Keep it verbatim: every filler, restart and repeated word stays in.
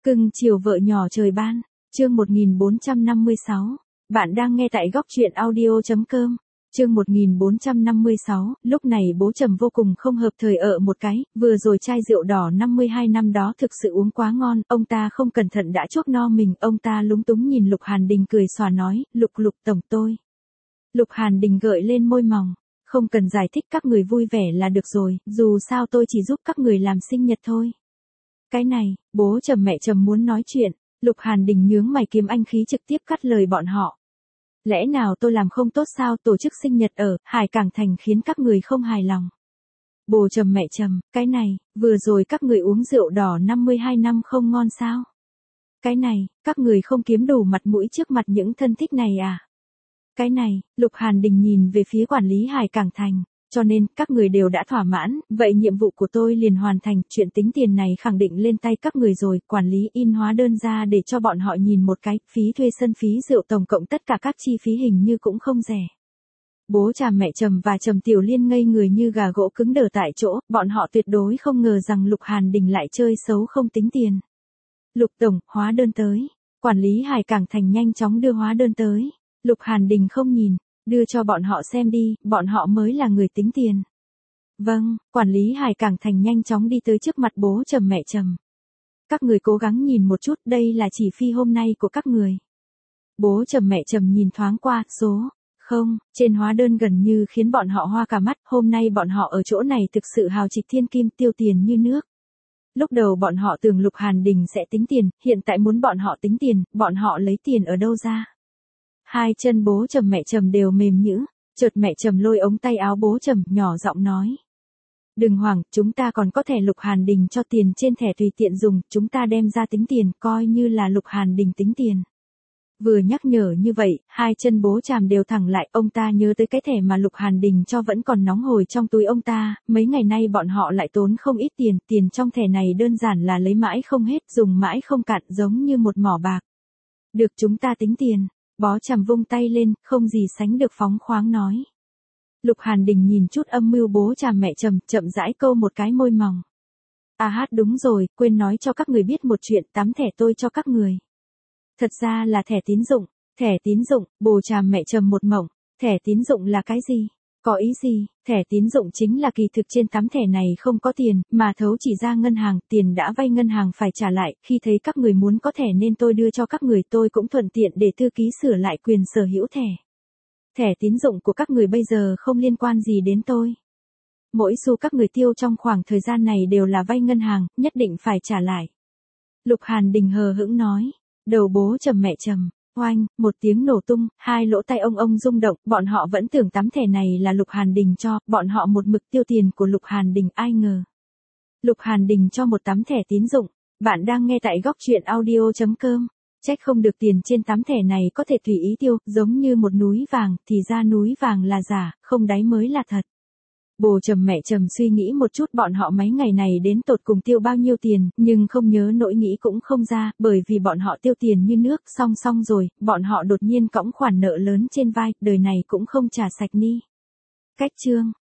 Cưng chiều vợ nhỏ trời ban, chương một nghìn bốn trăm năm mươi sáu. Bạn đang nghe tại góc truyện audio.com. Chương một nghìn bốn trăm năm mươi sáu, lúc này bố Trầm vô cùng không hợp thời ở một cái, vừa rồi chai rượu đỏ năm mươi hai năm đó thực sự uống quá ngon, ông ta không cẩn thận đã chuốc no mình, ông ta lúng túng nhìn Lục Hàn Đình cười xòa nói, Lục Lục tổng tôi. Lục Hàn Đình gợi lên môi mỏng, không cần giải thích, các người vui vẻ là được rồi, dù sao tôi chỉ giúp các người làm sinh nhật thôi. Cái này, bố Trầm mẹ Trầm muốn nói chuyện, Lục Hàn Đình nhướng mày kiếm anh khí trực tiếp cắt lời bọn họ. Lẽ nào tôi làm không tốt sao, tổ chức sinh nhật ở Hải Cảng Thành khiến các người không hài lòng. Bố Trầm mẹ Trầm, cái này, vừa rồi các người uống rượu đỏ năm mươi hai năm không ngon sao? Cái này, các người không kiếm đủ mặt mũi trước mặt những thân thích này à? Cái này, Lục Hàn Đình nhìn về phía quản lý Hải Cảng Thành. Cho nên, các người đều đã thỏa mãn, vậy nhiệm vụ của tôi liền hoàn thành, chuyện tính tiền này khẳng định lên tay các người rồi, quản lý in hóa đơn ra để cho bọn họ nhìn một cái, phí thuê sân phí rượu tổng cộng tất cả các chi phí hình như cũng không rẻ. Bố Tràm mẹ Trầm và Trầm Tiểu Liên ngây người như gà gỗ cứng đờ tại chỗ, bọn họ tuyệt đối không ngờ rằng Lục Hàn Đình lại chơi xấu không tính tiền. Lục tổng, hóa đơn tới. Quản lý Hải Cảng Thành nhanh chóng đưa hóa đơn tới. Lục Hàn Đình không nhìn. Đưa cho bọn họ xem đi, bọn họ mới là người tính tiền. Vâng, quản lý Hải Cảng Thành nhanh chóng đi tới trước mặt bố Trầm mẹ Trầm. Các người cố gắng nhìn một chút, đây là chỉ phi hôm nay của các người. Bố Trầm mẹ Trầm nhìn thoáng qua, số, không, trên hóa đơn gần như khiến bọn họ hoa cả mắt, hôm nay bọn họ ở chỗ này thực sự hào trịch thiên kim, tiêu tiền như nước. Lúc đầu bọn họ tưởng Lục Hàn Đình sẽ tính tiền, hiện tại muốn bọn họ tính tiền, bọn họ lấy tiền ở đâu ra? Hai chân bố Trầm mẹ Trầm đều mềm nhũn, chợt mẹ Trầm lôi ống tay áo bố Trầm, nhỏ giọng nói. Đừng hoảng, chúng ta còn có thẻ Lục Hàn Đình cho tiền trên thẻ tùy tiện dùng, chúng ta đem ra tính tiền, coi như là Lục Hàn Đình tính tiền. Vừa nhắc nhở như vậy, hai chân bố Tràm đều thẳng lại, ông ta nhớ tới cái thẻ mà Lục Hàn Đình cho vẫn còn nóng hổi trong túi ông ta, mấy ngày nay bọn họ lại tốn không ít tiền, tiền trong thẻ này đơn giản là lấy mãi không hết, dùng mãi không cạn, giống như một mỏ bạc. Được, chúng ta tính tiền. Bó Trầm vung tay lên, không gì sánh được phóng khoáng nói. Lục Hàn Đình nhìn chút âm mưu bố Tràm mẹ Trầm, chậm rãi câu một cái môi mỏng. À hát đúng rồi, quên nói cho các người biết một chuyện, tắm thẻ tôi cho các người. Thật ra là thẻ tín dụng, thẻ tín dụng, bố Tràm mẹ Trầm một mộng, thẻ tín dụng là cái gì? Có ý gì? Thẻ tín dụng chính là kỳ thực trên tấm thẻ này không có tiền, mà thấu chỉ ra ngân hàng, tiền đã vay ngân hàng phải trả lại, khi thấy các người muốn có thẻ nên tôi đưa cho các người, tôi cũng thuận tiện để thư ký sửa lại quyền sở hữu thẻ. Thẻ tín dụng của các người bây giờ không liên quan gì đến tôi. Mỗi xu các người tiêu trong khoảng thời gian này đều là vay ngân hàng, nhất định phải trả lại. Lục Hàn Đình hờ hững nói, đầu bố Trầm mẹ Trầm. Oanh, một tiếng nổ tung, hai lỗ tai ông ông rung động, bọn họ vẫn tưởng tấm thẻ này là Lục Hàn Đình cho, bọn họ một mực tiêu tiền của Lục Hàn Đình, ai ngờ. Lục Hàn Đình cho một tấm thẻ tín dụng, bạn đang nghe tại góc truyện audio.com, trách không được tiền trên tấm thẻ này có thể tùy ý tiêu, giống như một núi vàng, thì ra núi vàng là giả, không đáy mới là thật. Bố Trầm mẹ Trầm suy nghĩ một chút bọn họ mấy ngày này đến tột cùng tiêu bao nhiêu tiền, nhưng không nhớ nỗi nghĩ cũng không ra, bởi vì bọn họ tiêu tiền như nước, song song rồi, bọn họ đột nhiên cõng khoản nợ lớn trên vai, đời này cũng không trả sạch ni. Cách chương,